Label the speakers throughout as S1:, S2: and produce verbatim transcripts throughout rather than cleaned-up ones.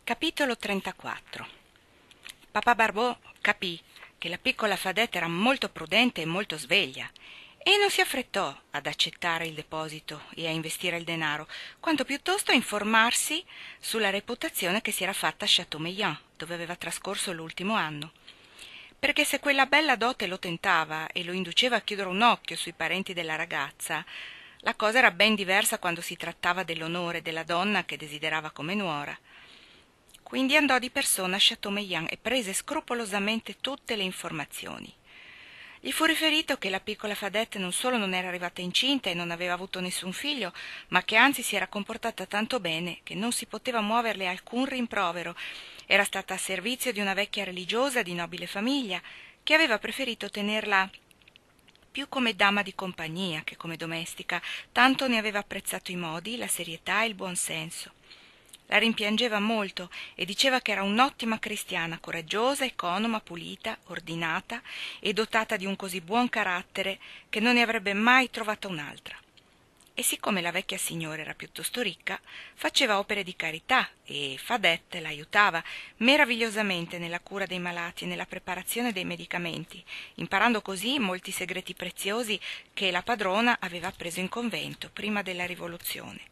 S1: Capitolo trentaquattro. Papà Barbeau capì che la piccola Fadette era molto prudente e molto sveglia e non si affrettò ad accettare il deposito e a investire il denaro, quanto piuttosto a informarsi sulla reputazione che si era fatta a Châteaumeillan, dove aveva trascorso l'ultimo anno. Perché se quella bella dote lo tentava e lo induceva a chiudere un occhio sui parenti della ragazza, la cosa era ben diversa quando si trattava dell'onore della donna che desiderava come nuora. Quindi andò di persona a Châteaumeillan e prese scrupolosamente tutte le informazioni. Gli fu riferito che la piccola Fadette non solo non era arrivata incinta e non aveva avuto nessun figlio, ma che anzi si era comportata tanto bene che non si poteva muoverle alcun rimprovero. Era stata a servizio di una vecchia religiosa di nobile famiglia, che aveva preferito tenerla più come dama di compagnia che come domestica, tanto ne aveva apprezzato i modi, la serietà e il buon senso. La rimpiangeva molto e diceva che era un'ottima cristiana, coraggiosa, economa, pulita, ordinata e dotata di un così buon carattere che non ne avrebbe mai trovata un'altra. E siccome la vecchia signora era piuttosto ricca, faceva opere di carità e Fadette l'aiutava meravigliosamente nella cura dei malati e nella preparazione dei medicamenti, imparando così molti segreti preziosi che la padrona aveva appreso in convento prima della rivoluzione.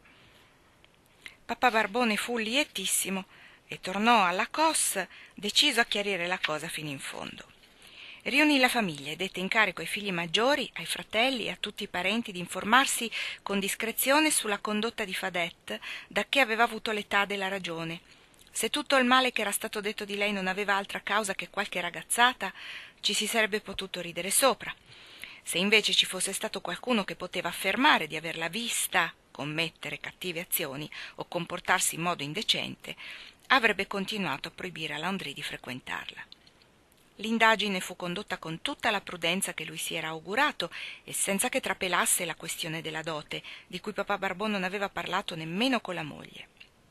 S1: Papà Barbeau ne fu lietissimo e tornò alla Cos deciso a chiarire la cosa fino in fondo. Riunì la famiglia e dette incarico ai figli maggiori, ai fratelli e a tutti i parenti di informarsi con discrezione sulla condotta di Fadette, dacché aveva avuto l'età della ragione. Se tutto il male che era stato detto di lei non aveva altra causa che qualche ragazzata, ci si sarebbe potuto ridere sopra. Se invece ci fosse stato qualcuno che poteva affermare di averla vista commettere cattive azioni o comportarsi in modo indecente, avrebbe continuato a proibire a Landry di frequentarla. L'indagine fu condotta con tutta la prudenza che lui si era augurato e senza che trapelasse la questione della dote, di cui papà Barbeau non aveva parlato nemmeno con la moglie.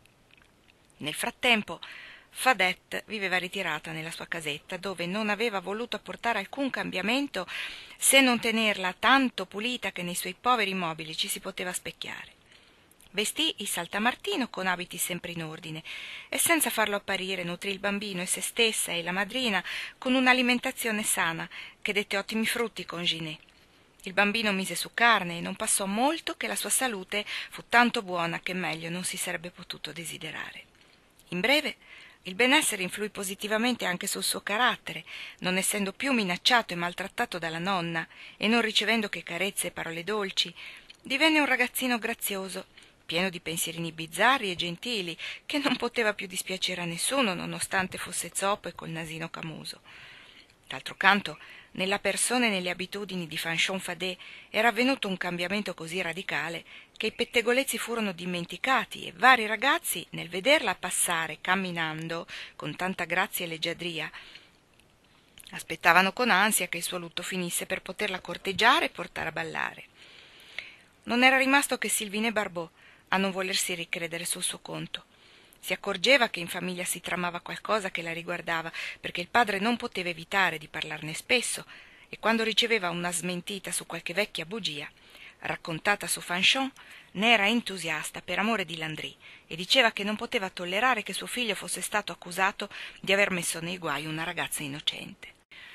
S1: Nel frattempo Fadette viveva ritirata nella sua casetta, dove non aveva voluto apportare alcun cambiamento se non tenerla tanto pulita che nei suoi poveri mobili ci si poteva specchiare. Vestì il saltamartino con abiti sempre in ordine e senza farlo apparire nutrì il bambino e se stessa e la madrina con un'alimentazione sana che dette ottimi frutti con Ginée. Il bambino mise su carne e non passò molto che la sua salute fu tanto buona che meglio non si sarebbe potuto desiderare. In breve, il benessere influì positivamente anche sul suo carattere, non essendo più minacciato e maltrattato dalla nonna e non ricevendo che carezze e parole dolci, divenne un ragazzino grazioso, pieno di pensierini bizzarri e gentili, che non poteva più dispiacere a nessuno, nonostante fosse zoppo e col nasino camuso. D'altro canto, nella persona e nelle abitudini di Fanchon Fadet era avvenuto un cambiamento così radicale che i pettegolezzi furono dimenticati e vari ragazzi, nel vederla passare camminando con tanta grazia e leggiadria, aspettavano con ansia che il suo lutto finisse per poterla corteggiare e portare a ballare. Non era rimasto che Sylvine Barbeau a non volersi ricredere sul suo conto. Si accorgeva che in famiglia si tramava qualcosa che la riguardava, perché il padre non poteva evitare di parlarne spesso, e quando riceveva una smentita su qualche vecchia bugia, raccontata su Fanchon, ne era entusiasta per amore di Landry e diceva che non poteva tollerare che suo figlio fosse stato accusato di aver messo nei guai una ragazza innocente.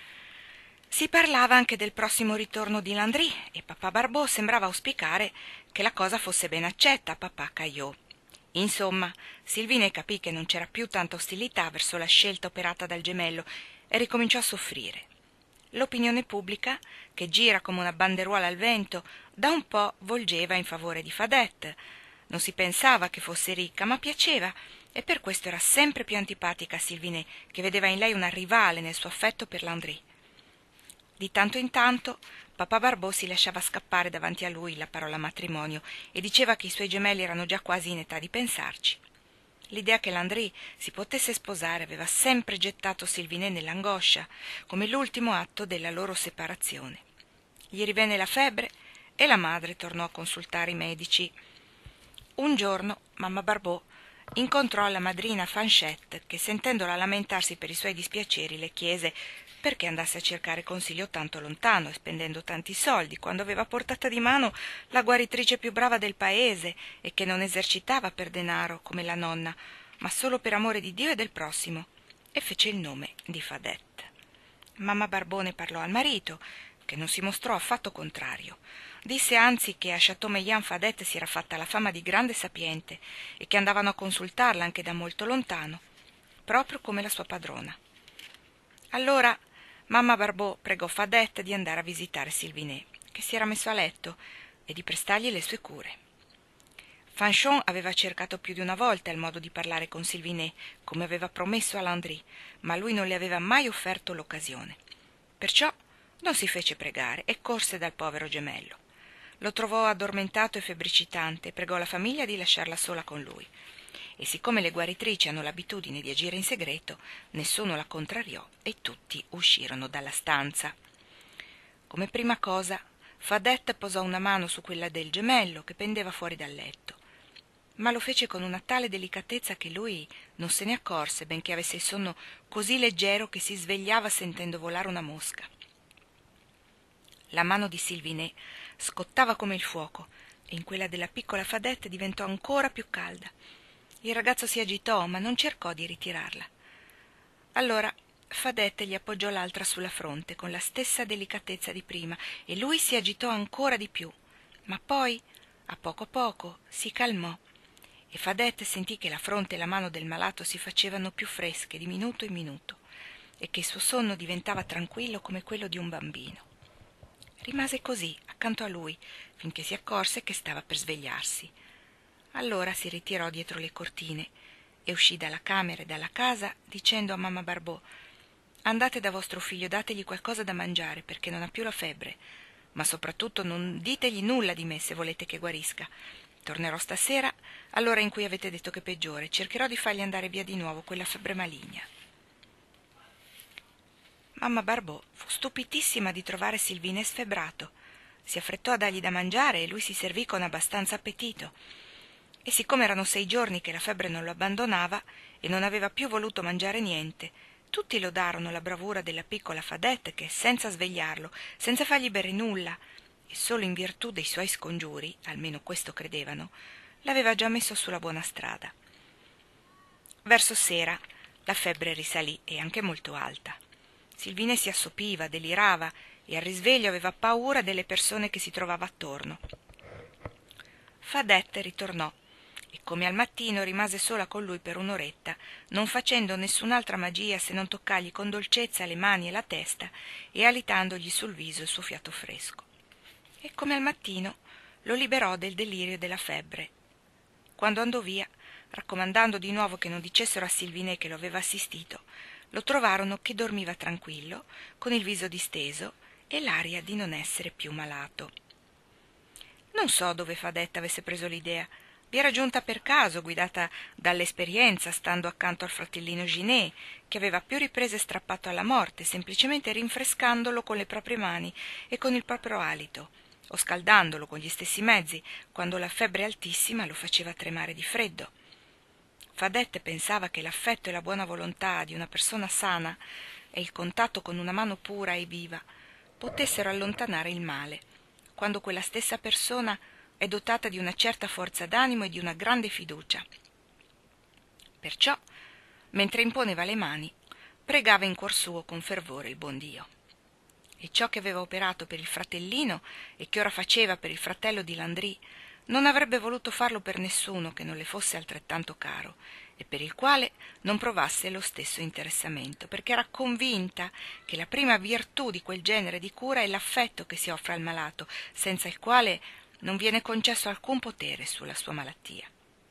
S1: Si parlava anche del prossimo ritorno di Landry e papà Barbeau sembrava auspicare che la cosa fosse ben accetta a papà Caillot. Insomma, Sylvine capì che non c'era più tanta ostilità verso la scelta operata dal gemello e ricominciò a soffrire. L'opinione pubblica, che gira come una banderuola al vento, da un po' volgeva in favore di Fadette. Non si pensava che fosse ricca, ma piaceva, e per questo era sempre più antipatica a Sylvine, che vedeva in lei una rivale nel suo affetto per Landry. Di tanto in tanto papà Barbeau si lasciava scappare davanti a lui la parola matrimonio e diceva che i suoi gemelli erano già quasi in età di pensarci. L'idea che Landry si potesse sposare aveva sempre gettato Sylvine nell'angoscia, come l'ultimo atto della loro separazione. Gli rivenne la febbre e la madre tornò a consultare i medici. Un giorno mamma Barbeau incontrò la madrina Fanchette che, sentendola lamentarsi per i suoi dispiaceri, le chiese perché andasse a cercare consiglio tanto lontano e spendendo tanti soldi, quando aveva a portata di mano la guaritrice più brava del paese e che non esercitava per denaro come la nonna, ma solo per amore di Dio e del prossimo, e fece il nome di Fadette. Mamma Barbone parlò al marito, che non si mostrò affatto contrario. Disse anzi che a Chateaumeillan Fadette si era fatta la fama di grande sapiente e che andavano a consultarla anche da molto lontano, proprio come la sua padrona. Allora mamma Barbot pregò Fadette di andare a visitare Sylvinet, che si era messo a letto, e di prestargli le sue cure. Fanchon aveva cercato più di una volta il modo di parlare con Sylvinet, come aveva promesso a Landry, ma lui non le aveva mai offerto l'occasione. Perciò non si fece pregare e corse dal povero gemello. Lo trovò addormentato e febbricitante e pregò la famiglia di lasciarla sola con lui. E siccome le guaritrici hanno l'abitudine di agire in segreto, nessuno la contrariò e tutti uscirono dalla stanza. Come prima cosa, Fadette posò una mano su quella del gemello che pendeva fuori dal letto, ma lo fece con una tale delicatezza che lui non se ne accorse, benché avesse il sonno così leggero che si svegliava sentendo volare una mosca. La mano di Sylvinet scottava come il fuoco e in quella della piccola Fadette diventò ancora più calda. Il ragazzo si agitò, ma non cercò di ritirarla. Allora Fadette gli appoggiò l'altra sulla fronte con la stessa delicatezza di prima e lui si agitò ancora di più, ma poi, a poco a poco, si calmò e Fadette sentì che la fronte e la mano del malato si facevano più fresche di minuto in minuto e che il suo sonno diventava tranquillo come quello di un bambino. Rimase così, accanto a lui, finché si accorse che stava per svegliarsi. Allora si ritirò dietro le cortine e uscì dalla camera e dalla casa dicendo a mamma Barbot: «Andate da vostro figlio, dategli qualcosa da mangiare perché non ha più la febbre, ma soprattutto non ditegli nulla di me se volete che guarisca. Tornerò stasera all'ora in cui avete detto che peggiore, cercherò di fargli andare via di nuovo quella febbre maligna». Mamma Barbot fu stupitissima di trovare Sylvinet sfebbrato. Si affrettò a dargli da mangiare e lui si servì con abbastanza appetito. E siccome erano sei giorni che la febbre non lo abbandonava e non aveva più voluto mangiare niente, tutti lodarono la bravura della piccola Fadette che, senza svegliarlo, senza fargli bere nulla, e solo in virtù dei suoi scongiuri, almeno questo credevano, l'aveva già messo sulla buona strada. Verso sera la febbre risalì e anche molto alta. Sylvinet si assopiva, delirava e al risveglio aveva paura delle persone che si trovava attorno. Fadette ritornò e come al mattino rimase sola con lui per un'oretta, non facendo nessun'altra magia se non toccargli con dolcezza le mani e la testa e alitandogli sul viso il suo fiato fresco. E come al mattino lo liberò del delirio e della febbre. Quando andò via, raccomandando di nuovo che non dicessero a Sylvinet che lo aveva assistito, lo trovarono che dormiva tranquillo, con il viso disteso e l'aria di non essere più malato. Non so dove Fadette avesse preso l'idea. Vi era giunta per caso, guidata dall'esperienza, stando accanto al fratellino Ginet, che aveva più riprese strappato alla morte, semplicemente rinfrescandolo con le proprie mani e con il proprio alito, o scaldandolo con gli stessi mezzi, quando la febbre altissima lo faceva tremare di freddo. Fadette pensava che l'affetto e la buona volontà di una persona sana e il contatto con una mano pura e viva potessero allontanare il male, quando quella stessa persona è dotata di una certa forza d'animo e di una grande fiducia. Perciò, mentre imponeva le mani, pregava in cuor suo con fervore il buon Dio. E ciò che aveva operato per il fratellino e che ora faceva per il fratello di Landry non avrebbe voluto farlo per nessuno che non le fosse altrettanto caro e per il quale non provasse lo stesso interessamento, perché era convinta che la prima virtù di quel genere di cura è l'affetto che si offre al malato, senza il quale non viene concesso alcun potere sulla sua malattia.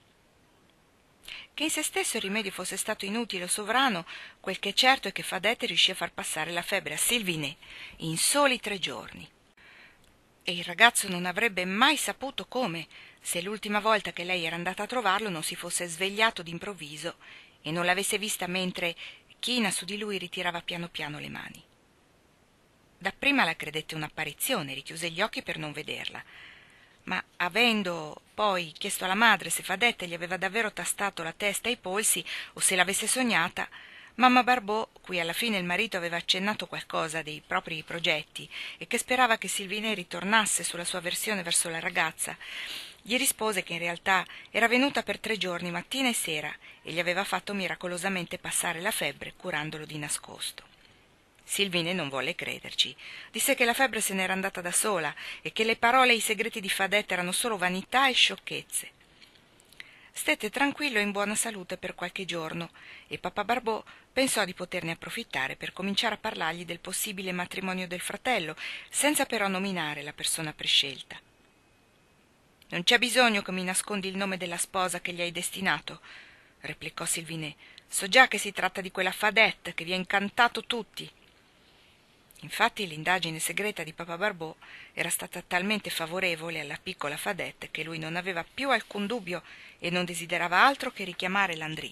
S1: Che in se stesso il rimedio fosse stato inutile o sovrano, quel che è certo è che Fadette riuscì a far passare la febbre a Sylvinet in soli tre giorni. E il ragazzo non avrebbe mai saputo come, se l'ultima volta che lei era andata a trovarlo non si fosse svegliato d'improvviso e non l'avesse vista mentre, china su di lui, ritirava piano piano le mani. Dapprima la credette un'apparizione, richiuse gli occhi per non vederla, ma avendo poi chiesto alla madre se Fadette gli aveva davvero tastato la testa e i polsi o se l'avesse sognata, mamma Barbot, cui alla fine il marito aveva accennato qualcosa dei propri progetti e che sperava che Sylvinet ritornasse sulla sua versione verso la ragazza, Gli rispose che in realtà era venuta per tre giorni mattina e sera e gli aveva fatto miracolosamente passare la febbre curandolo di nascosto. Silvine non volle crederci, disse che la febbre se n'era andata da sola e che le parole e i segreti di Fadette erano solo vanità e sciocchezze. Stette tranquillo e in buona salute per qualche giorno e papà Barbò pensò di poterne approfittare per cominciare a parlargli del possibile matrimonio del fratello, senza però nominare la persona prescelta. «Non c'è bisogno che mi nascondi il nome della sposa che gli hai destinato», replicò Silviné. «So già che si tratta di quella Fadette che vi ha incantato tutti». Infatti l'indagine segreta di papà Barbò era stata talmente favorevole alla piccola Fadette che lui non aveva più alcun dubbio e non desiderava altro che richiamare Landry.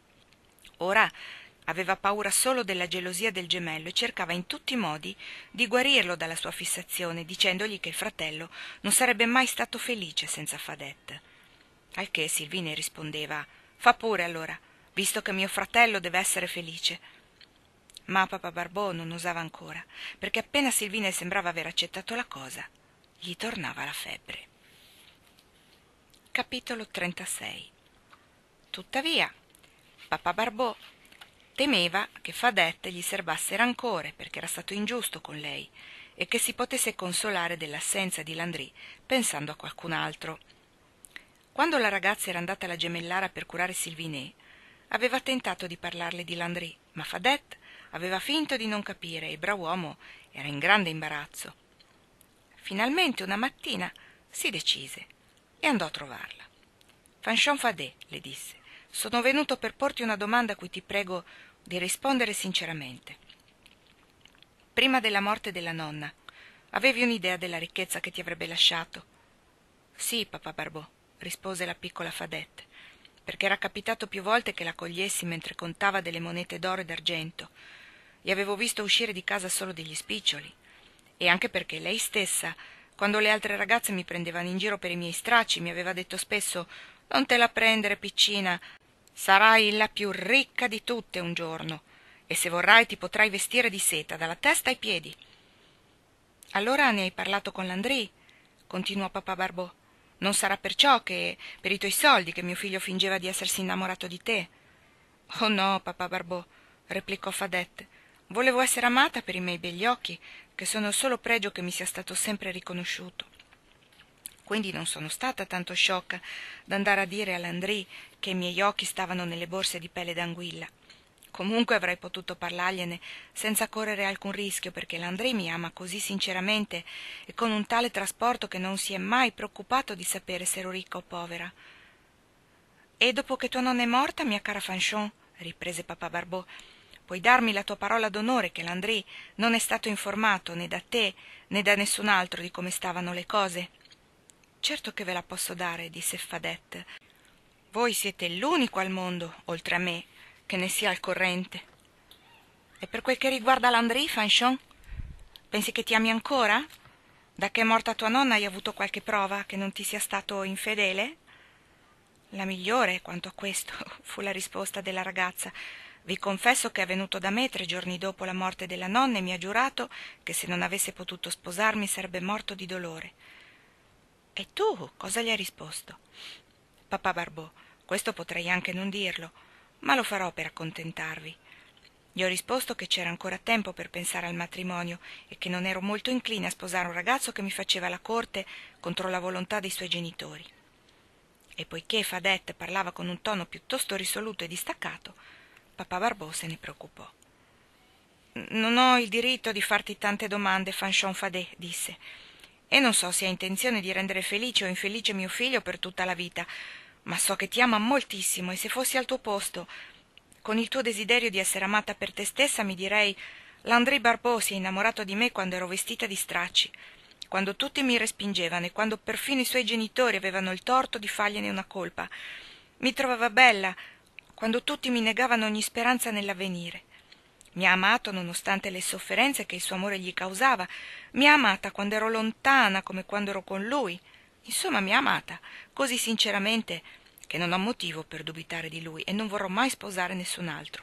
S1: Ora aveva paura solo della gelosia del gemello e cercava in tutti i modi di guarirlo dalla sua fissazione, dicendogli che il fratello non sarebbe mai stato felice senza Fadette. Al che Silvine rispondeva: «Fa pure allora, visto che mio fratello deve essere felice». Ma papà Barbò non osava ancora, perché appena Silvine sembrava aver accettato la cosa, gli tornava la febbre. Capitolo trentasei. Tuttavia, papà Barbò temeva che Fadette gli serbasse rancore perché era stato ingiusto con lei e che si potesse consolare dell'assenza di Landry pensando a qualcun altro. Quando la ragazza era andata alla gemellara per curare Silviné, aveva tentato di parlarle di Landry, ma Fadette aveva finto di non capire e il brav'uomo era in grande imbarazzo. Finalmente una mattina si decise e andò a trovarla. «Fanchon Fadet», le disse, «sono venuto per porti una domanda a cui ti prego di rispondere sinceramente. Prima della morte della nonna, avevi un'idea della ricchezza che ti avrebbe lasciato?» «Sì, papà Barbò», rispose la piccola Fadette, «perché era capitato più volte che la cogliessi mentre contava delle monete d'oro e d'argento. Gli avevo visto uscire di casa solo degli spiccioli, e anche perché lei stessa, quando le altre ragazze mi prendevano in giro per i miei stracci, mi aveva detto spesso: «Non te la prendere, piccina, sarai la più ricca di tutte un giorno, e se vorrai ti potrai vestire di seta dalla testa ai piedi». «Allora ne hai parlato con Landry?» continuò papà Barbò. «Non sarà perciò che, per i tuoi soldi, che mio figlio fingeva di essersi innamorato di te?» «Oh no, papà Barbò», replicò Fadette. «Volevo essere amata per i miei begli occhi, che sono il solo pregio che mi sia stato sempre riconosciuto. Quindi non sono stata tanto sciocca d'andare a dire a Landry che i miei occhi stavano nelle borse di pelle d'anguilla. Comunque avrei potuto parlargliene senza correre alcun rischio, perché Landry mi ama così sinceramente e con un tale trasporto che non si è mai preoccupato di sapere se ero ricca o povera». «E dopo che tua nonna è morta, mia cara Fanchon», riprese papà Barbò, «puoi darmi la tua parola d'onore che Landry non è stato informato né da te né da nessun altro di come stavano le cose?» «Certo che ve la posso dare», disse Fadette. «Voi siete l'unico al mondo, oltre a me, che ne sia al corrente». «E per quel che riguarda Landry, Fanchon, pensi che ti ami ancora? Da che è morta tua nonna hai avuto qualche prova che non ti sia stato infedele?» «La migliore, quanto a questo», fu la risposta della ragazza. «Vi confesso che è venuto da me tre giorni dopo la morte della nonna e mi ha giurato che se non avesse potuto sposarmi sarebbe morto di dolore». «E tu cosa gli hai risposto?» «Papà Barbò, questo potrei anche non dirlo, ma lo farò per accontentarvi. Gli ho risposto che c'era ancora tempo per pensare al matrimonio e che non ero molto incline a sposare un ragazzo che mi faceva la corte contro la volontà dei suoi genitori». E poiché Fadette parlava con un tono piuttosto risoluto e distaccato, papà Barbò se ne preoccupò. «Non ho il diritto di farti tante domande, Fanchon Fadet», disse, «e non so se hai intenzione di rendere felice o infelice mio figlio per tutta la vita, ma so che ti ama moltissimo e se fossi al tuo posto, con il tuo desiderio di essere amata per te stessa, mi direi: Landry Barbò si è innamorato di me quando ero vestita di stracci, quando tutti mi respingevano e quando perfino i suoi genitori avevano il torto di fargliene una colpa. Mi trovava bella quando tutti mi negavano ogni speranza nell'avvenire. Mi ha amato nonostante le sofferenze che il suo amore gli causava. Mi ha amata quando ero lontana come quando ero con lui. Insomma, mi ha amata così sinceramente che non ho motivo per dubitare di lui e non vorrò mai sposare nessun altro».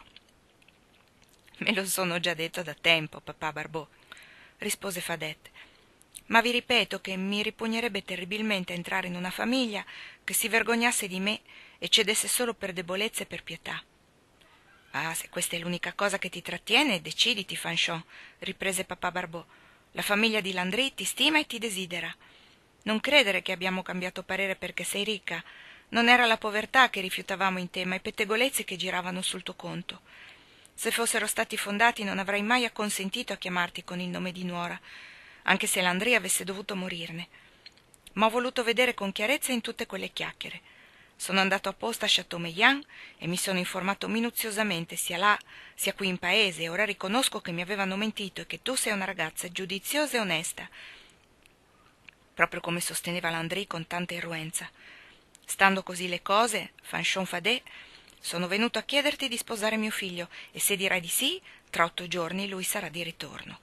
S1: «Me lo sono già detto da tempo, papà Barbò», rispose Fadette. ma vi ripeto che mi ripugnerebbe terribilmente entrare in una famiglia che si vergognasse di me e cedesse solo per debolezza e per pietà. Ah, se questa è l'unica cosa che ti trattiene, deciditi, Fanchon, riprese papà Barbeau. La famiglia di Landry ti stima e ti desidera. Non credere che abbiamo cambiato parere perché sei ricca. Non era la povertà che rifiutavamo in te, ma i pettegolezzi che giravano sul tuo conto. Se fossero stati fondati non avrei mai acconsentito a chiamarti con il nome di nuora, anche se Landry avesse dovuto morirne. Ma ho voluto vedere con chiarezza in tutte quelle chiacchiere. Sono andato apposta a Châteaumeillan e mi sono informato minuziosamente sia là sia qui in paese, e ora riconosco che mi avevano mentito e che tu sei una ragazza giudiziosa e onesta, proprio come sosteneva Landry con tanta irruenza. Stando così le cose, Fanchon Fadet, sono venuto a chiederti di sposare mio figlio, e se dirai di sì, tra otto giorni lui sarà di ritorno.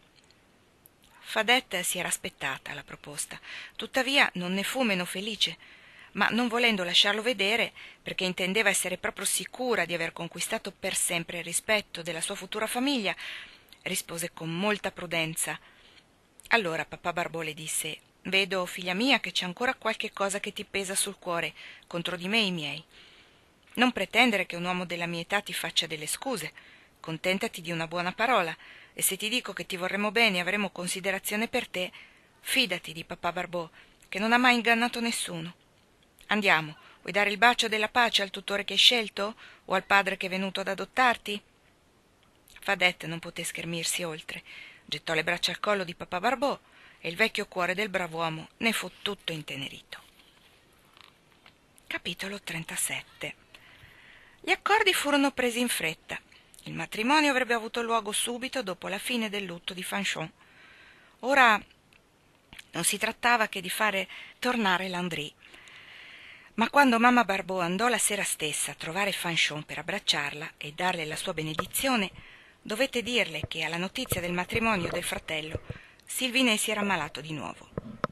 S1: Fadet si era aspettata la proposta, tuttavia non ne fu meno felice, ma non volendo lasciarlo vedere, perché intendeva essere proprio sicura di aver conquistato per sempre il rispetto della sua futura famiglia, rispose con molta prudenza. Allora papà Barbeau le disse: «Vedo, figlia mia, che c'è ancora qualche cosa che ti pesa sul cuore contro di me e i miei. Non pretendere che un uomo della mia età ti faccia delle scuse. Contentati di una buona parola, e se ti dico che ti vorremmo bene e avremo considerazione per te, fidati di papà Barbeau, che non ha mai ingannato nessuno. Andiamo, vuoi dare il bacio della pace al tutore che hai scelto, o al padre che è venuto ad adottarti?» Fadet non poté schermirsi oltre, gettò le braccia al collo di papà Barbeau e il vecchio cuore del brav'uomo ne fu tutto intenerito. Capitolo trentasette. Gli accordi furono presi in fretta. Il matrimonio avrebbe avuto luogo subito dopo la fine del lutto di Fanchon. Ora non si trattava che di fare tornare Landry. Ma quando mamma Barbeau andò la sera stessa a trovare Fanchon per abbracciarla e darle la sua benedizione, dovette dirle che alla notizia del matrimonio del fratello Sylvinet si era ammalato di nuovo.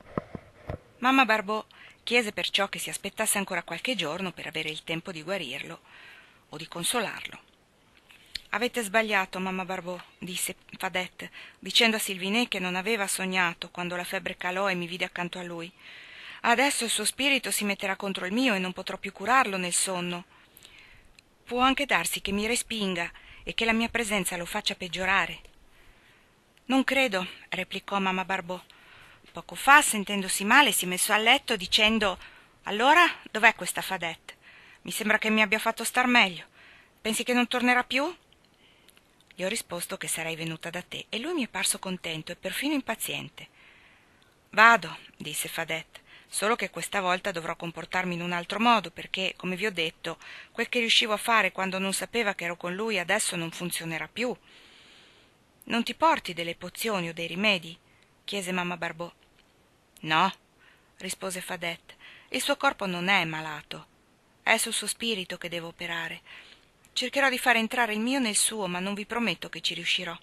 S1: Mamma Barbeau chiese perciò che si aspettasse ancora qualche giorno per avere il tempo di guarirlo o di consolarlo. «Avete sbagliato, mamma Barbeau», disse Fadet, dicendo a Sylvinet che non aveva sognato quando la febbre calò e mi vide accanto a lui. «Adesso il suo spirito si metterà contro il mio e non potrò più curarlo nel sonno. Può anche darsi che mi respinga e che la mia presenza lo faccia peggiorare». «Non credo», replicò mamma Barbeau. «Poco fa, sentendosi male, si è messo a letto dicendo: allora, dov'è questa Fadet? Mi sembra che mi abbia fatto star meglio. Pensi che non tornerà più?» Gli ho risposto che sarei venuta da te e lui mi è parso contento e perfino impaziente. «Vado», disse Fadet, «solo che questa volta dovrò comportarmi in un altro modo perché, come vi ho detto, quel che riuscivo a fare quando non sapeva che ero con lui adesso non funzionerà più». «Non ti porti delle pozioni o dei rimedi?» chiese mamma Barbeau. «No», rispose Fadet, «il suo corpo non è malato. È sul suo spirito che devo operare. Cercherò di fare entrare il mio nel suo, ma non vi prometto che ci riuscirò.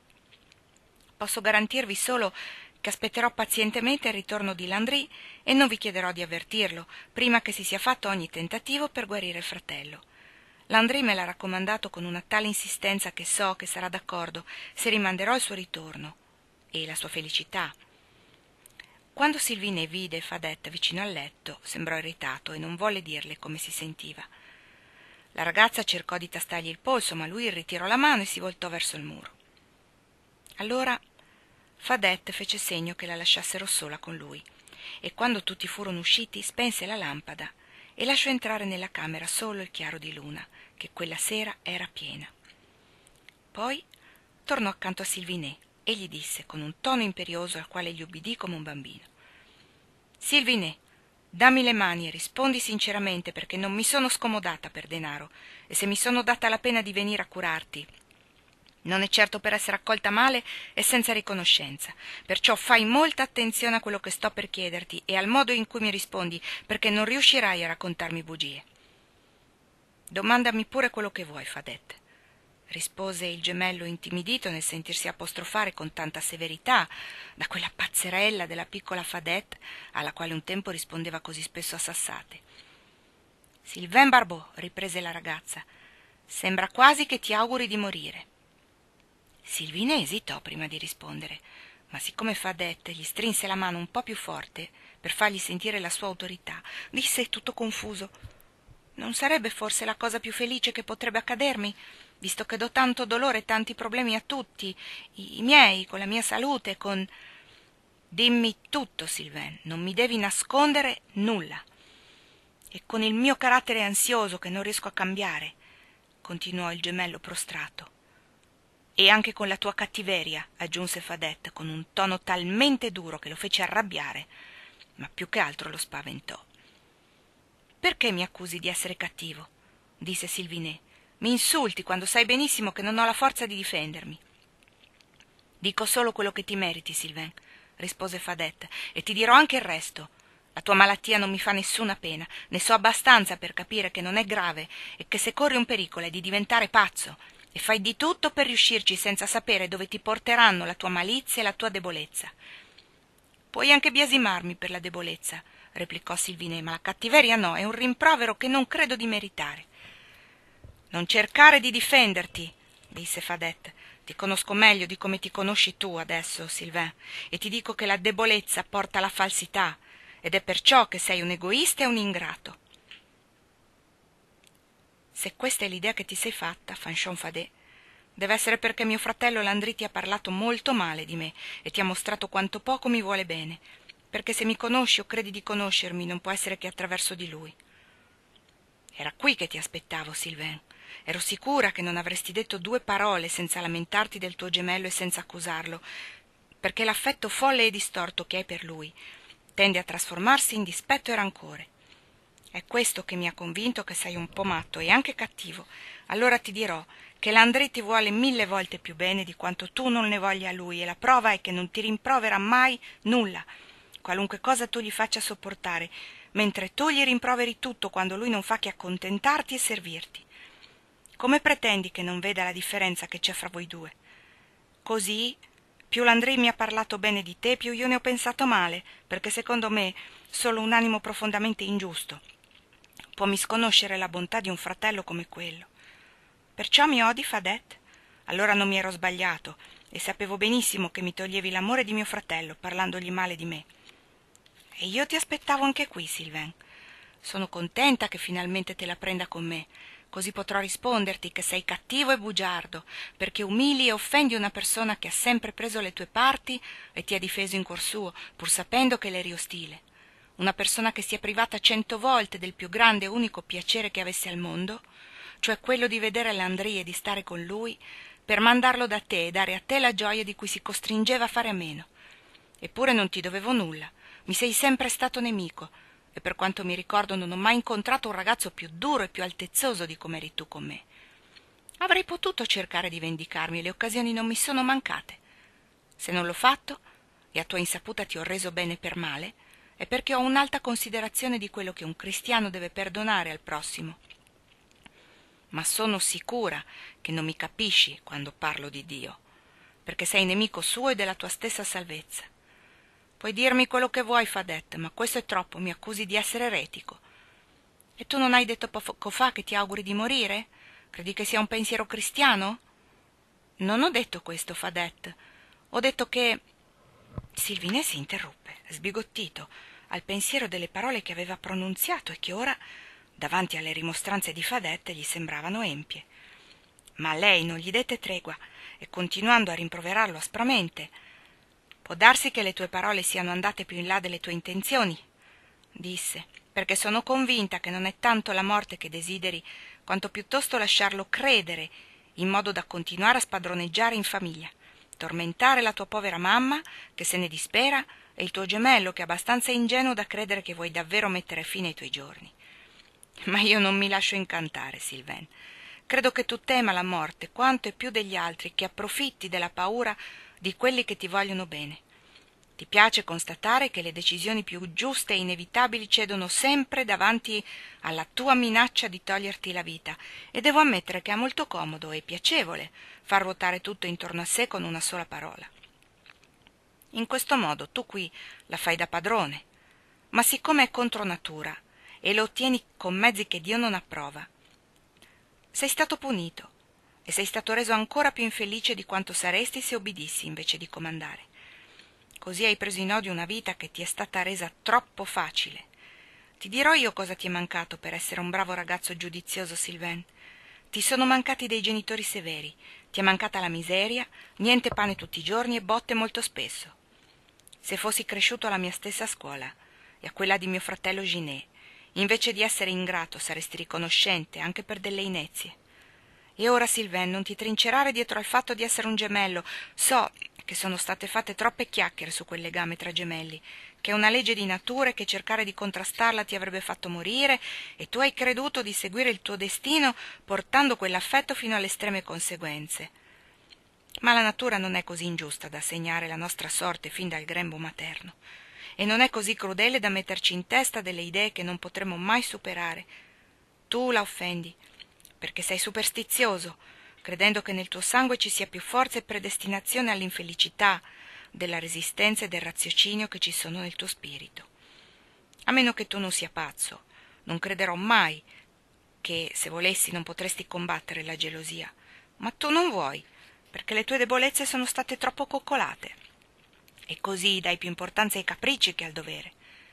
S1: Posso garantirvi solo che aspetterò pazientemente il ritorno di Landry e non vi chiederò di avvertirlo prima che si sia fatto ogni tentativo per guarire il fratello. Landry me l'ha raccomandato con una tale insistenza che so che sarà d'accordo se rimanderò il suo ritorno e la sua felicità». Quando Sylvinet vide Fadet vicino al letto, sembrò irritato e non volle dirle come si sentiva. La ragazza cercò di tastargli il polso, ma lui ritirò la mano e si voltò verso il muro. Allora Fadet fece segno che la lasciassero sola con lui, e quando tutti furono usciti spense la lampada e lasciò entrare nella camera solo il chiaro di luna, che quella sera era piena. Poi tornò accanto a Sylvinet e gli disse con un tono imperioso al quale gli ubbidì come un bambino: «Sylvinet, dammi le mani e rispondi sinceramente, perché non mi sono scomodata per denaro, e se mi sono data la pena di venire a curarti non è certo per essere accolta male e senza riconoscenza. Perciò fai molta attenzione a quello che sto per chiederti e al modo in cui mi rispondi, perché non riuscirai a raccontarmi bugie». «Domandami pure quello che vuoi, Fadet», rispose il gemello intimidito nel sentirsi apostrofare con tanta severità da quella pazzerella della piccola Fadet, alla quale un tempo rispondeva così spesso a sassate. «Sylvain Barbeau», riprese la ragazza, «sembra quasi che ti auguri di morire». Sylvinet esitò prima di rispondere, Ma siccome Fadette gli strinse la mano un po' più forte per fargli sentire la sua autorità, disse tutto confuso: «Non sarebbe forse la cosa più felice che potrebbe accadermi, visto che do tanto dolore e tanti problemi a tutti, i, i miei, con la mia salute, con...» «Dimmi tutto, Sylvain, non mi devi nascondere nulla. E con il mio carattere ansioso che non riesco a cambiare», continuò il gemello prostrato. «E anche con la tua cattiveria», aggiunse Fadette con un tono talmente duro che lo fece arrabbiare, ma più che altro lo spaventò. «Perché mi accusi di essere cattivo?» disse Sylvinet. «Mi insulti quando sai benissimo che non ho la forza di difendermi». «Dico solo quello che ti meriti, Sylvain», rispose Fadette, «e ti dirò anche il resto. La tua malattia non mi fa nessuna pena, ne so abbastanza per capire che non è grave e che se corri un pericolo è di diventare pazzo, e fai di tutto per riuscirci senza sapere dove ti porteranno la tua malizia e la tua debolezza». «Puoi anche biasimarmi per la debolezza», replicò Sylvinet, «ma la cattiveria no, è un rimprovero che non credo di meritare». «Non cercare di difenderti», disse Fadette. «Ti conosco meglio di come ti conosci tu adesso, Sylvain, e ti dico che la debolezza porta alla falsità, ed è perciò che sei un egoista e un ingrato». «Se questa è l'idea che ti sei fatta, Fanchon Fadet, deve essere perché mio fratello Landry ti ha parlato molto male di me e ti ha mostrato quanto poco mi vuole bene, perché se mi conosci o credi di conoscermi non può essere che attraverso di lui». «Era qui che ti aspettavo, Sylvain. Ero sicura che non avresti detto due parole senza lamentarti del tuo gemello e senza accusarlo, perché l'affetto folle e distorto che hai per lui tende a trasformarsi in dispetto e rancore. È questo che mi ha convinto che sei un po' matto e anche cattivo. Allora ti dirò che Landry ti vuole mille volte più bene di quanto tu non ne voglia a lui, e la prova è che non ti rimprovera mai nulla, qualunque cosa tu gli faccia sopportare, mentre tu gli rimproveri tutto quando lui non fa che accontentarti e servirti. Come pretendi che non veda la differenza che c'è fra voi due? Così, più Landry mi ha parlato bene di te, più io ne ho pensato male, perché secondo me solo un animo profondamente ingiusto può misconoscere la bontà di un fratello come quello. Perciò mi odi, Fadette? Allora non mi ero sbagliato, e sapevo benissimo che mi toglievi l'amore di mio fratello, parlandogli male di me. E io ti aspettavo anche qui, Sylvain. Sono contenta che finalmente te la prenda con me, così potrò risponderti che sei cattivo e bugiardo, perché umili e offendi una persona che ha sempre preso le tue parti e ti ha difeso in cuor suo, pur sapendo che le eri ostile. Una persona che si è privata cento volte del più grande e unico piacere che avesse al mondo, cioè quello di vedere Landry e di stare con lui, per mandarlo da te e dare a te la gioia di cui si costringeva a fare a meno. Eppure non ti dovevo nulla, mi sei sempre stato nemico, e per quanto mi ricordo non ho mai incontrato un ragazzo più duro e più altezzoso di come eri tu con me. Avrei potuto cercare di vendicarmi e le occasioni non mi sono mancate. Se non l'ho fatto, e a tua insaputa ti ho reso bene per male, è perché ho un'alta considerazione di quello che un cristiano deve perdonare al prossimo. Ma sono sicura che non mi capisci quando parlo di Dio, perché sei nemico suo e della tua stessa salvezza. Puoi dirmi quello che vuoi, Fadette, ma questo è troppo, mi accusi di essere eretico. E tu non hai detto poco fa che ti auguri di morire? Credi che sia un pensiero cristiano? Non ho detto questo, Fadette. Ho detto che... Sylvinet si interruppe, sbigottito, al pensiero delle parole che aveva pronunziato e che ora, davanti alle rimostranze di Fadette, gli sembravano empie. Ma lei non gli dette tregua e, continuando a rimproverarlo aspramente: «Può darsi che le tue parole siano andate più in là delle tue intenzioni», disse, «perché sono convinta che non è tanto la morte che desideri, quanto piuttosto lasciarlo credere, in modo da continuare a spadroneggiare in famiglia, tormentare la tua povera mamma, che se ne dispera, e il tuo gemello, che è abbastanza ingenuo da credere che vuoi davvero mettere fine ai tuoi giorni. Ma io non mi lascio incantare, Sylvain. Credo che tu tema la morte quanto e più degli altri, che approfitti della paura di quelli che ti vogliono bene. Ti piace constatare che le decisioni più giuste e inevitabili cedono sempre davanti alla tua minaccia di toglierti la vita, e devo ammettere che è molto comodo e piacevole far ruotare tutto intorno a sé con una sola parola. In questo modo tu qui la fai da padrone, ma siccome è contro natura e lo ottieni con mezzi che Dio non approva, sei stato punito e sei stato reso ancora più infelice di quanto saresti se obbedissi invece di comandare. Così hai preso in odio una vita che ti è stata resa troppo facile. Ti dirò io cosa ti è mancato per essere un bravo ragazzo giudizioso, Sylvain. Ti sono mancati dei genitori severi, ti è mancata la miseria, niente pane tutti i giorni e botte molto spesso. Se fossi cresciuto alla mia stessa scuola e a quella di mio fratello Ginet, invece di essere ingrato saresti riconoscente anche per delle inezie. E ora, Sylvain, non ti trincerare dietro al fatto di essere un gemello. So che sono state fatte troppe chiacchiere su quel legame tra gemelli, che è una legge di natura e che cercare di contrastarla ti avrebbe fatto morire, e tu hai creduto di seguire il tuo destino portando quell'affetto fino alle estreme conseguenze. Ma la natura non è così ingiusta da segnare la nostra sorte fin dal grembo materno, e non è così crudele da metterci in testa delle idee che non potremo mai superare. Tu la offendi, perché sei superstizioso, credendo che nel tuo sangue ci sia più forza e predestinazione all'infelicità della resistenza e del raziocinio che ci sono nel tuo spirito. A meno che tu non sia pazzo, non crederò mai che, se volessi, non potresti combattere la gelosia. Ma tu non vuoi, perché le tue debolezze sono state troppo coccolate. E così dai più importanza ai capricci che al dovere.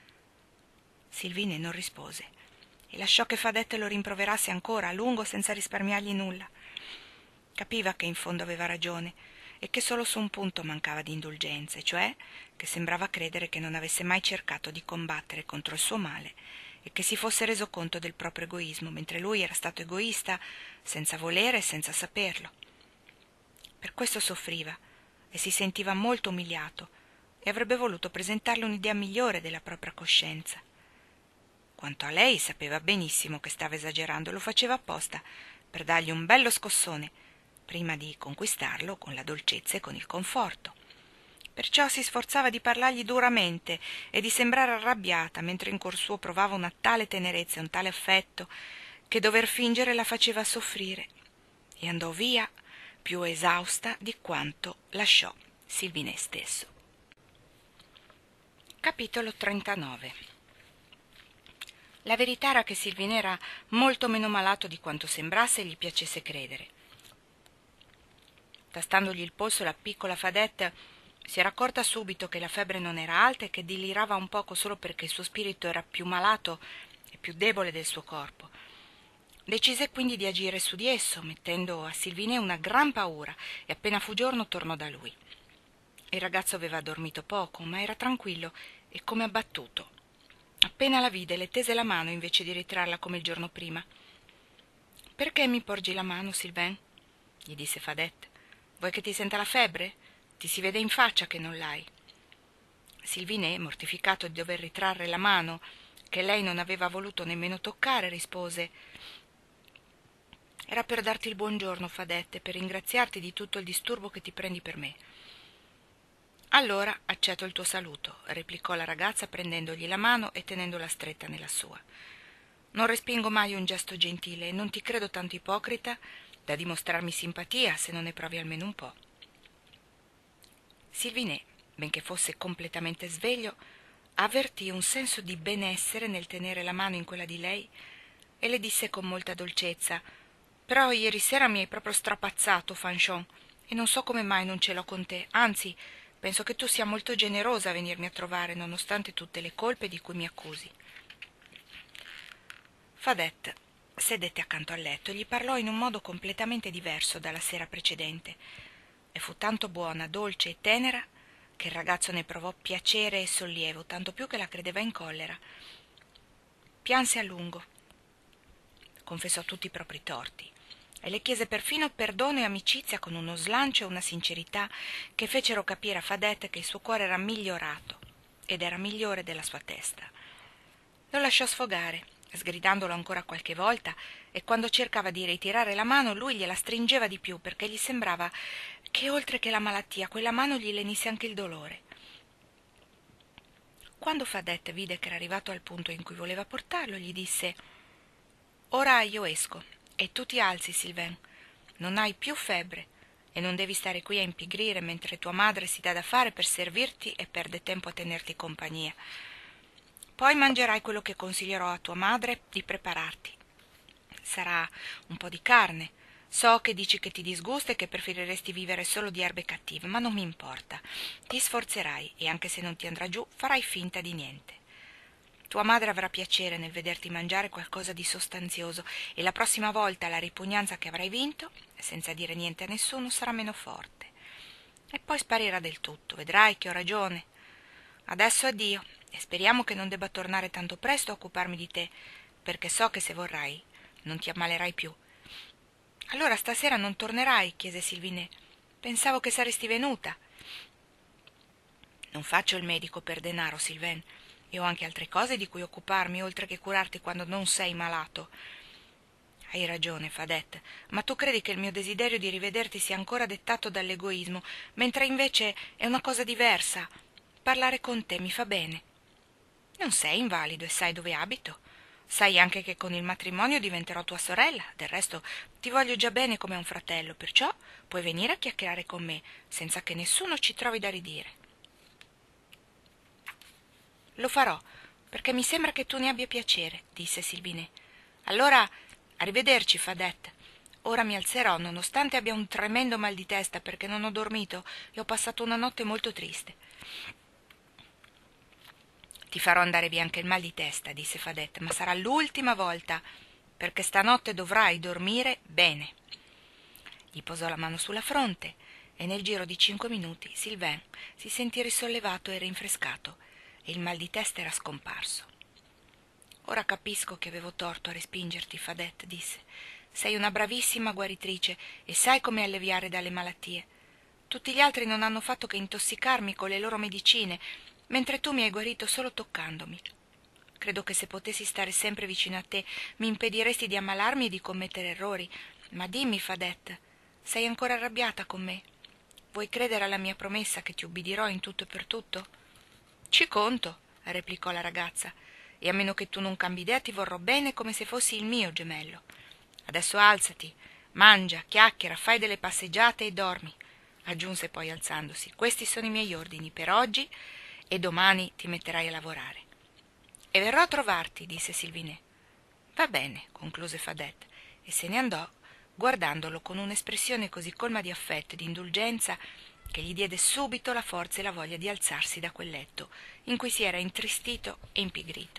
S1: Silvine non rispose e lasciò che Fadette lo rimproverasse ancora a lungo senza risparmiargli nulla. Capiva che in fondo aveva ragione e che solo su un punto mancava di indulgenze, cioè che sembrava credere che non avesse mai cercato di combattere contro il suo male e che si fosse reso conto del proprio egoismo, mentre lui era stato egoista senza volere e senza saperlo. Per questo soffriva e si sentiva molto umiliato e avrebbe voluto presentarle un'idea migliore della propria coscienza. Quanto a lei, sapeva benissimo che stava esagerando, lo faceva apposta per dargli un bello scossone, prima di conquistarlo con la dolcezza e con il conforto. Perciò si sforzava di parlargli duramente e di sembrare arrabbiata, mentre in cuor suo provava una tale tenerezza e un tale affetto che dover fingere la faceva soffrire, e andò via più esausta di quanto lasciò Sylvinet stesso. Capitolo trentanove. La verità era che Sylvinet era molto meno malato di quanto sembrasse e gli piacesse credere. Tastandogli il polso, la piccola Fadette si era accorta subito che la febbre non era alta e che delirava un poco solo perché il suo spirito era più malato e più debole del suo corpo. Decise quindi di agire su di esso, mettendo a Sylvinet una gran paura, e appena fu giorno tornò da lui. Il ragazzo aveva dormito poco, ma era tranquillo e come abbattuto. Appena la vide, le tese la mano invece di ritrarla come il giorno prima. «Perché mi porgi la mano, Sylvain?» gli disse Fadette. «Vuoi che ti senta la febbre? Ti si vede in faccia che non l'hai». Sylvinet, mortificato di dover ritrarre la mano, che lei non aveva voluto nemmeno toccare, rispose: «Era per darti il buongiorno, Fadette, per ringraziarti di tutto il disturbo che ti prendi per me». «Allora accetto il tuo saluto», replicò la ragazza prendendogli la mano e tenendola stretta nella sua. «Non respingo mai un gesto gentile e non ti credo tanto ipocrita da dimostrarmi simpatia se non ne provi almeno un po'». Sylvinet, benché fosse completamente sveglio, avvertì un senso di benessere nel tenere la mano in quella di lei e le disse con molta dolcezza: «Però ieri sera mi hai proprio strapazzato, Fanchon, e non so come mai non ce l'ho con te, anzi, penso che tu sia molto generosa a venirmi a trovare, nonostante tutte le colpe di cui mi accusi». Fadette sedette accanto al letto e gli parlò in un modo completamente diverso dalla sera precedente, e fu tanto buona, dolce e tenera che il ragazzo ne provò piacere e sollievo, tanto più che la credeva in collera. Pianse a lungo, confessò tutti i propri torti e le chiese perfino perdono e amicizia con uno slancio e una sincerità che fecero capire a Fadette che il suo cuore era migliorato ed era migliore della sua testa. Lo lasciò sfogare, sgridandolo ancora qualche volta, e quando cercava di ritirare la mano lui gliela stringeva di più, perché gli sembrava che oltre che la malattia quella mano gli lenisse anche il dolore. Quando Fadette vide che era arrivato al punto in cui voleva portarlo, gli disse: «Ora io esco e tu ti alzi, Sylvain. Non hai più febbre e non devi stare qui a impigrire mentre tua madre si dà da fare per servirti e perde tempo a tenerti compagnia. Poi mangerai quello che consiglierò a tua madre di prepararti. Sarà un po' di carne, So che dici che ti disgusta e che preferiresti vivere solo di erbe cattive, ma non mi importa. Ti sforzerai e anche se non ti andrà giù, farai finta di niente. Tua madre avrà piacere nel vederti mangiare qualcosa di sostanzioso e la prossima volta la ripugnanza che avrai vinto, senza dire niente a nessuno, sarà meno forte. E poi sparirà del tutto, vedrai che ho ragione. Adesso addio e speriamo che non debba tornare tanto presto a occuparmi di te, perché so che se vorrai non ti ammalerai più. Allora stasera non tornerai? Chiese Sylvine. Pensavo che saresti venuta. Non faccio il medico per denaro, Sylvain, e ho anche altre cose di cui occuparmi, oltre che curarti quando non sei malato. Hai ragione, Fadette, ma tu credi che il mio desiderio di rivederti sia ancora dettato dall'egoismo, mentre invece è una cosa diversa. Parlare con te mi fa bene. Non sei invalido e sai dove abito. Sai anche che con il matrimonio diventerò tua sorella. Del resto ti voglio già bene come a un fratello, perciò puoi venire a chiacchierare con me, senza che nessuno ci trovi da ridire. Lo farò, perché mi sembra che tu ne abbia piacere, disse Sylvine. Allora, arrivederci, Fadette. Ora mi alzerò, nonostante abbia un tremendo mal di testa perché non ho dormito e ho passato una notte molto triste. Ti farò andare via anche il mal di testa, disse Fadette, ma sarà l'ultima volta, perché stanotte dovrai dormire bene. Gli posò la mano sulla fronte e nel giro di cinque minuti Sylvain si sentì risollevato e rinfrescato e il mal di testa era scomparso. Ora capisco che avevo torto a respingerti, Fadette, disse. Sei una bravissima guaritrice e sai come alleviare dalle malattie. Tutti gli altri non hanno fatto che intossicarmi con le loro medicine, mentre tu mi hai guarito solo toccandomi. Credo che se potessi stare sempre vicino a te mi impediresti di ammalarmi e di commettere errori. Ma dimmi, Fadette, sei ancora arrabbiata con me? Vuoi credere alla mia promessa che ti ubbidirò in tutto e per tutto? Ci conto, replicò la ragazza, e a meno che tu non cambi idea ti vorrò bene come se fossi il mio gemello. Adesso alzati, mangia, chiacchiera, fai delle passeggiate e dormi, aggiunse poi alzandosi. Questi sono i miei ordini per oggi e domani ti metterai a lavorare. E verrò a trovarti, disse Sylvine. Va bene, concluse Fadette, e se ne andò, guardandolo con un'espressione così colma di affetto e di indulgenza che gli diede subito la forza e la voglia di alzarsi da quel letto in cui si era intristito e impigrito.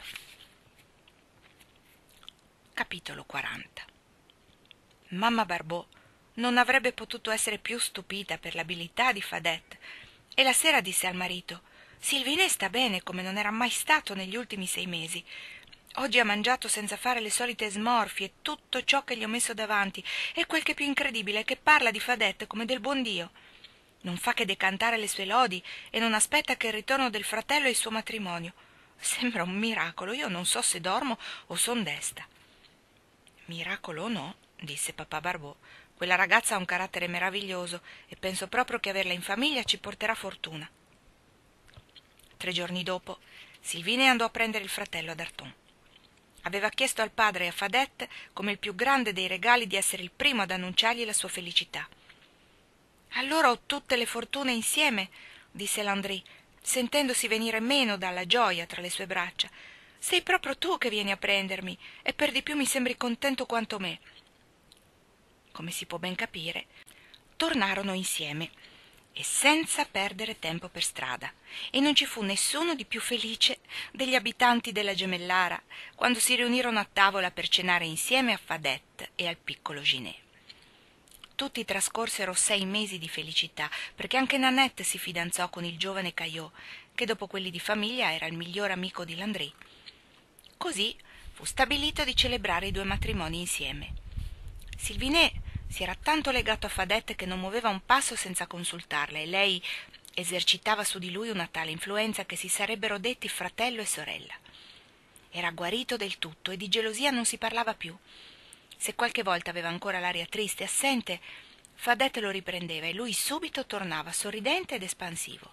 S1: Capitolo quaranta. Mamma Barbeau non avrebbe potuto essere più stupita per l'abilità di Fadette e la sera disse al marito: Sylvine sta bene come non era mai stato negli ultimi sei mesi. Oggi ha mangiato senza fare le solite smorfie tutto ciò che gli ho messo davanti e quel che è più incredibile è che parla di Fadette come del buon Dio. Non fa che decantare le sue lodi e non aspetta che il ritorno del fratello e il suo matrimonio. Sembra un miracolo, io non so se dormo o son desta. Miracolo o no, disse papà Barbeau, quella ragazza ha un carattere meraviglioso e penso proprio che averla in famiglia ci porterà fortuna. Tre giorni dopo, Sylvine andò a prendere il fratello ad Arton. Aveva chiesto al padre e a Fadette, come il più grande dei regali, di essere il primo ad annunciargli la sua felicità. Allora ho tutte le fortune insieme, disse Landry, sentendosi venire meno dalla gioia tra le sue braccia. Sei proprio tu che vieni a prendermi, e per di più mi sembri contento quanto me. Come si può ben capire, tornarono insieme, e senza perdere tempo per strada, e non ci fu nessuno di più felice degli abitanti della Gemellara quando si riunirono a tavola per cenare insieme a Fadette e al piccolo Ginet. Tutti trascorsero sei mesi di felicità, perché anche Nanette si fidanzò con il giovane Caillot, che dopo quelli di famiglia era il miglior amico di Landry. Così fu stabilito di celebrare i due matrimoni insieme. Sylvine si era tanto legato a Fadette che non muoveva un passo senza consultarla, e lei esercitava su di lui una tale influenza che si sarebbero detti fratello e sorella. Era guarito del tutto e di gelosia non si parlava più. Se qualche volta aveva ancora l'aria triste e assente, Fadette lo riprendeva e lui subito tornava sorridente ed espansivo.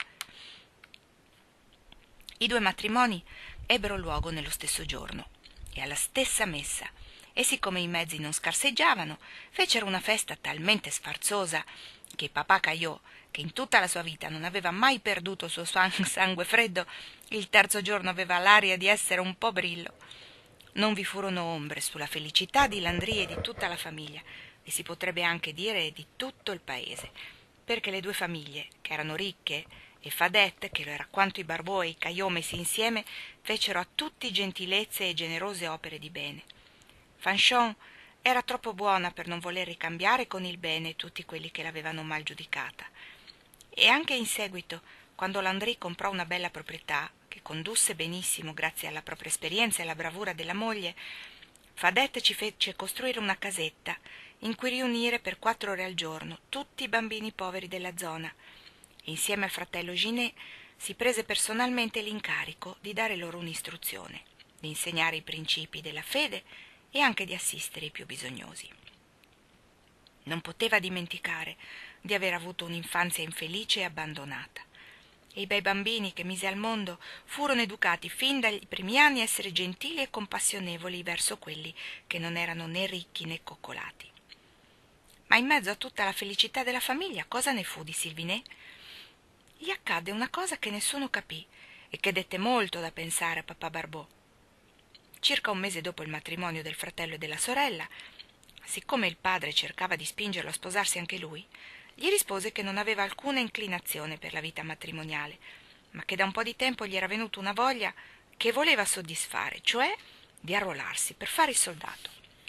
S1: I due matrimoni ebbero luogo nello stesso giorno e alla stessa messa, e siccome i mezzi non scarseggiavano, fecero una festa talmente sfarzosa che papà Caillot, che in tutta la sua vita non aveva mai perduto il suo sangue freddo, il terzo giorno aveva l'aria di essere un po' brillo. Non vi furono ombre sulla felicità di Landry e di tutta la famiglia, e si potrebbe anche dire di tutto il paese, perché le due famiglie, che erano ricche, e Fadette, che lo era quanto i Barbò e i Caillaux messi insieme, fecero a tutti gentilezze e generose opere di bene. Fanchon era troppo buona per non voler ricambiare con il bene tutti quelli che l'avevano mal giudicata. E anche in seguito, quando Landry comprò una bella proprietà, che condusse benissimo grazie alla propria esperienza e alla bravura della moglie, Fadette ci fece costruire una casetta in cui riunire per quattro ore al giorno tutti i bambini poveri della zona, e insieme al fratello Ginet si prese personalmente l'incarico di dare loro un'istruzione, di insegnare i principi della fede e anche di assistere i più bisognosi. Non poteva dimenticare di aver avuto un'infanzia infelice e abbandonata, e i bei bambini che mise al mondo furono educati fin dagli primi anni a essere gentili e compassionevoli verso quelli che non erano né ricchi né coccolati. Ma in mezzo a tutta la felicità della famiglia cosa ne fu di Sylvinet? Gli accadde una cosa che nessuno capì e che dette molto da pensare a papà Barbeau. Circa un mese dopo il matrimonio del fratello e della sorella, siccome il padre cercava di spingerlo a sposarsi anche lui, gli rispose che non aveva alcuna inclinazione per la vita matrimoniale, ma che da un po' di tempo gli era venuta una voglia che voleva soddisfare, cioè di arruolarsi per fare il soldato.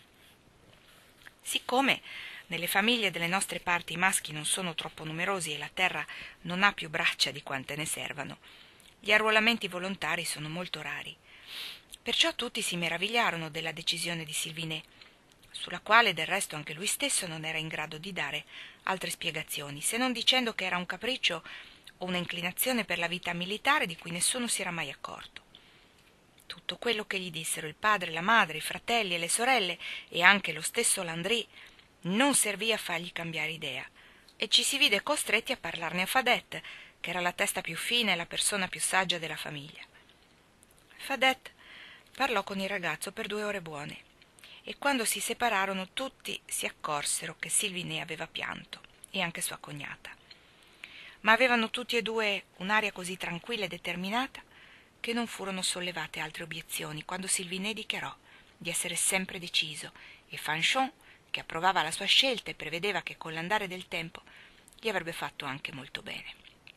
S1: Siccome nelle famiglie delle nostre parti i maschi non sono troppo numerosi e la terra non ha più braccia di quante ne servano, gli arruolamenti volontari sono molto rari. Perciò tutti si meravigliarono della decisione di Sylvinet, sulla quale del resto anche lui stesso non era in grado di dare altre spiegazioni, se non dicendo che era un capriccio o un'inclinazione per la vita militare di cui nessuno si era mai accorto. Tutto quello che gli dissero il padre, la madre, i fratelli e le sorelle, e anche lo stesso Landry, non servì a fargli cambiare idea, e ci si vide costretti a parlarne a Fadette, che era la testa più fine e la persona più saggia della famiglia. Fadette parlò con il ragazzo per due ore buone, e quando si separarono tutti si accorsero che Sylvinet aveva pianto, e anche sua cognata. Ma avevano tutti e due un'aria così tranquilla e determinata che non furono sollevate altre obiezioni quando Sylvinet dichiarò di essere sempre deciso, e Fanchon, che approvava la sua scelta e prevedeva che con l'andare del tempo gli avrebbe fatto anche molto bene.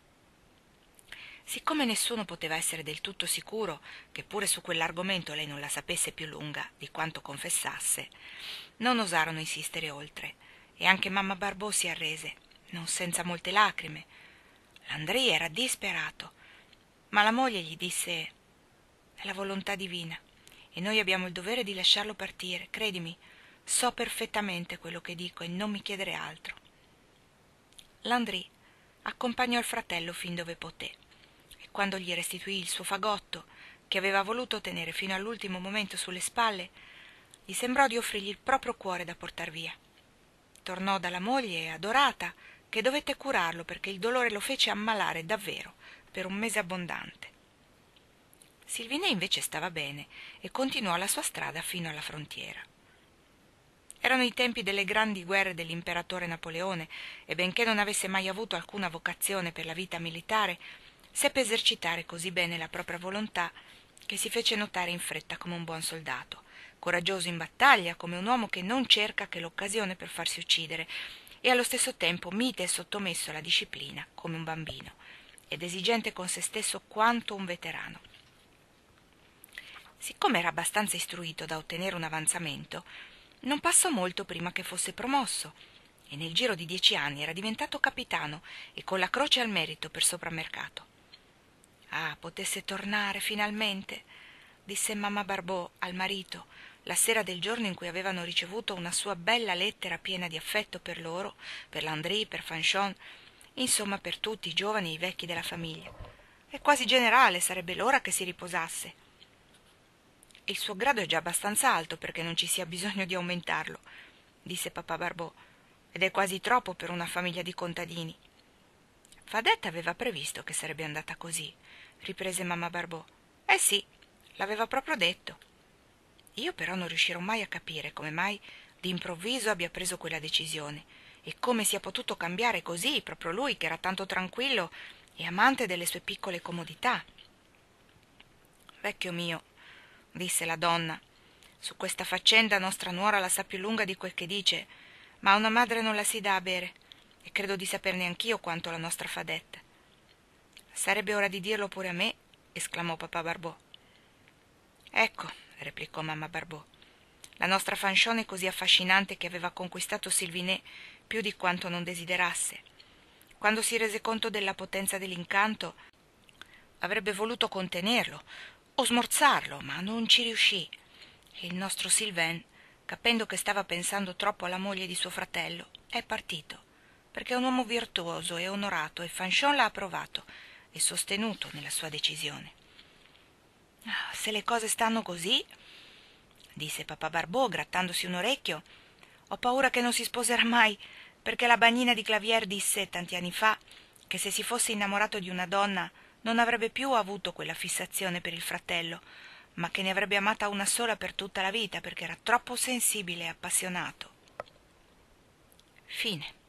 S1: Siccome nessuno poteva essere del tutto sicuro che pure su quell'argomento lei non la sapesse più lunga di quanto confessasse, non osarono insistere oltre, e anche mamma Barbeau si arrese, non senza molte lacrime. Landry era disperato, ma la moglie gli disse: «È la volontà divina, e noi abbiamo il dovere di lasciarlo partire, credimi, so perfettamente quello che dico e non mi chiedere altro». Landry accompagnò il fratello fin dove poté, e quando gli restituì il suo fagotto, che aveva voluto tenere fino all'ultimo momento sulle spalle, gli sembrò di offrirgli il proprio cuore da portar via. Tornò dalla moglie adorata, che dovette curarlo perché il dolore lo fece ammalare davvero per un mese abbondante. Sylvinet invece stava bene e continuò la sua strada fino alla frontiera. Erano i tempi delle grandi guerre dell'imperatore Napoleone, e benché non avesse mai avuto alcuna vocazione per la vita militare, seppe esercitare così bene la propria volontà che si fece notare in fretta come un buon soldato, coraggioso in battaglia come un uomo che non cerca che l'occasione per farsi uccidere, e allo stesso tempo mite e sottomesso alla disciplina come un bambino, ed esigente con se stesso quanto un veterano. Siccome era abbastanza istruito da ottenere un avanzamento, non passò molto prima che fosse promosso, e nel giro di dieci anni era diventato capitano e con la croce al merito per sopramercato. «Ah, potesse tornare finalmente», disse mamma Barbeau al marito la sera del giorno in cui avevano ricevuto una sua bella lettera piena di affetto per loro, per Landry, per Fanchon, insomma per tutti i giovani e i vecchi della famiglia. «È quasi generale, sarebbe l'ora che si riposasse». «Il suo grado è già abbastanza alto perché non ci sia bisogno di aumentarlo», disse papà Barbeau, «ed è quasi troppo per una famiglia di contadini». «Fadette aveva previsto che sarebbe andata così», riprese mamma Barbeau. «Eh sì, l'aveva proprio detto. Io però non riuscirò mai a capire come mai d'improvviso abbia preso quella decisione, e come sia potuto cambiare così proprio lui che era tanto tranquillo e amante delle sue piccole comodità». «Vecchio mio», disse la donna, «su questa faccenda nostra nuora la sa più lunga di quel che dice, ma a una madre non la si dà a bere, e credo di saperne anch'io quanto la nostra Fadette. Sarebbe ora di dirlo pure a me, esclamò papà Barbò. Ecco, replicò mamma Barbò, la nostra Fanchon è così affascinante che aveva conquistato Sylvinet più di quanto non desiderasse. Quando si rese conto della potenza dell'incanto, avrebbe voluto contenerlo o smorzarlo, ma non ci riuscì. E il nostro Sylvain, capendo che stava pensando troppo alla moglie di suo fratello, è partito, perché è un uomo virtuoso e onorato, e Fanchon l'ha approvato e sostenuto nella sua decisione. Se le cose stanno così, disse papà Barbò grattandosi un orecchio, ho paura che non si sposerà mai, perché la bagnina di Clavier disse tanti anni fa che se si fosse innamorato di una donna non avrebbe più avuto quella fissazione per il fratello, ma che ne avrebbe amata una sola per tutta la vita, perché era troppo sensibile e appassionato. Fine.